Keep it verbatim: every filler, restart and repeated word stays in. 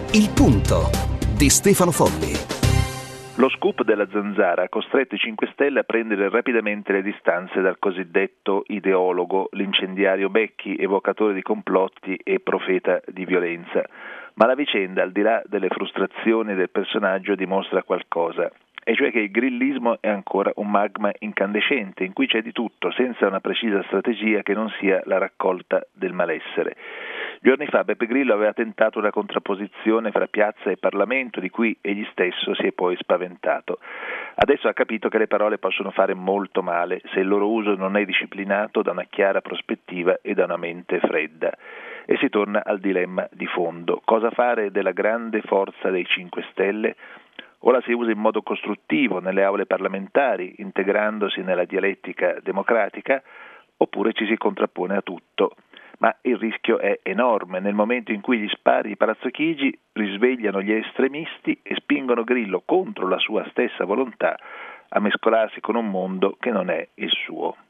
Il Punto di Stefano Folli. Lo scoop della Zanzara ha costretto i cinque Stelle a prendere rapidamente le distanze dal cosiddetto ideologo, l'incendiario Becchi, evocatore di complotti e profeta di violenza. Ma la vicenda, al di là delle frustrazioni del personaggio, dimostra qualcosa, e cioè che il grillismo è ancora un magma incandescente in cui c'è di tutto, senza una precisa strategia che non sia la raccolta del malessere. Giorni fa Beppe Grillo aveva tentato una contrapposizione fra piazza e Parlamento, di cui egli stesso si è poi spaventato. Adesso ha capito che le parole possono fare molto male se il loro uso non è disciplinato da una chiara prospettiva e da una mente fredda. E si torna al dilemma di fondo: cosa fare della grande forza dei cinque Stelle? O la si usa in modo costruttivo nelle aule parlamentari, integrandosi nella dialettica democratica, oppure ci si contrappone a tutto. Ma il rischio è enorme nel momento in cui gli spari di Palazzo Chigi risvegliano gli estremisti e spingono Grillo contro la sua stessa volontà a mescolarsi con un mondo che non è il suo.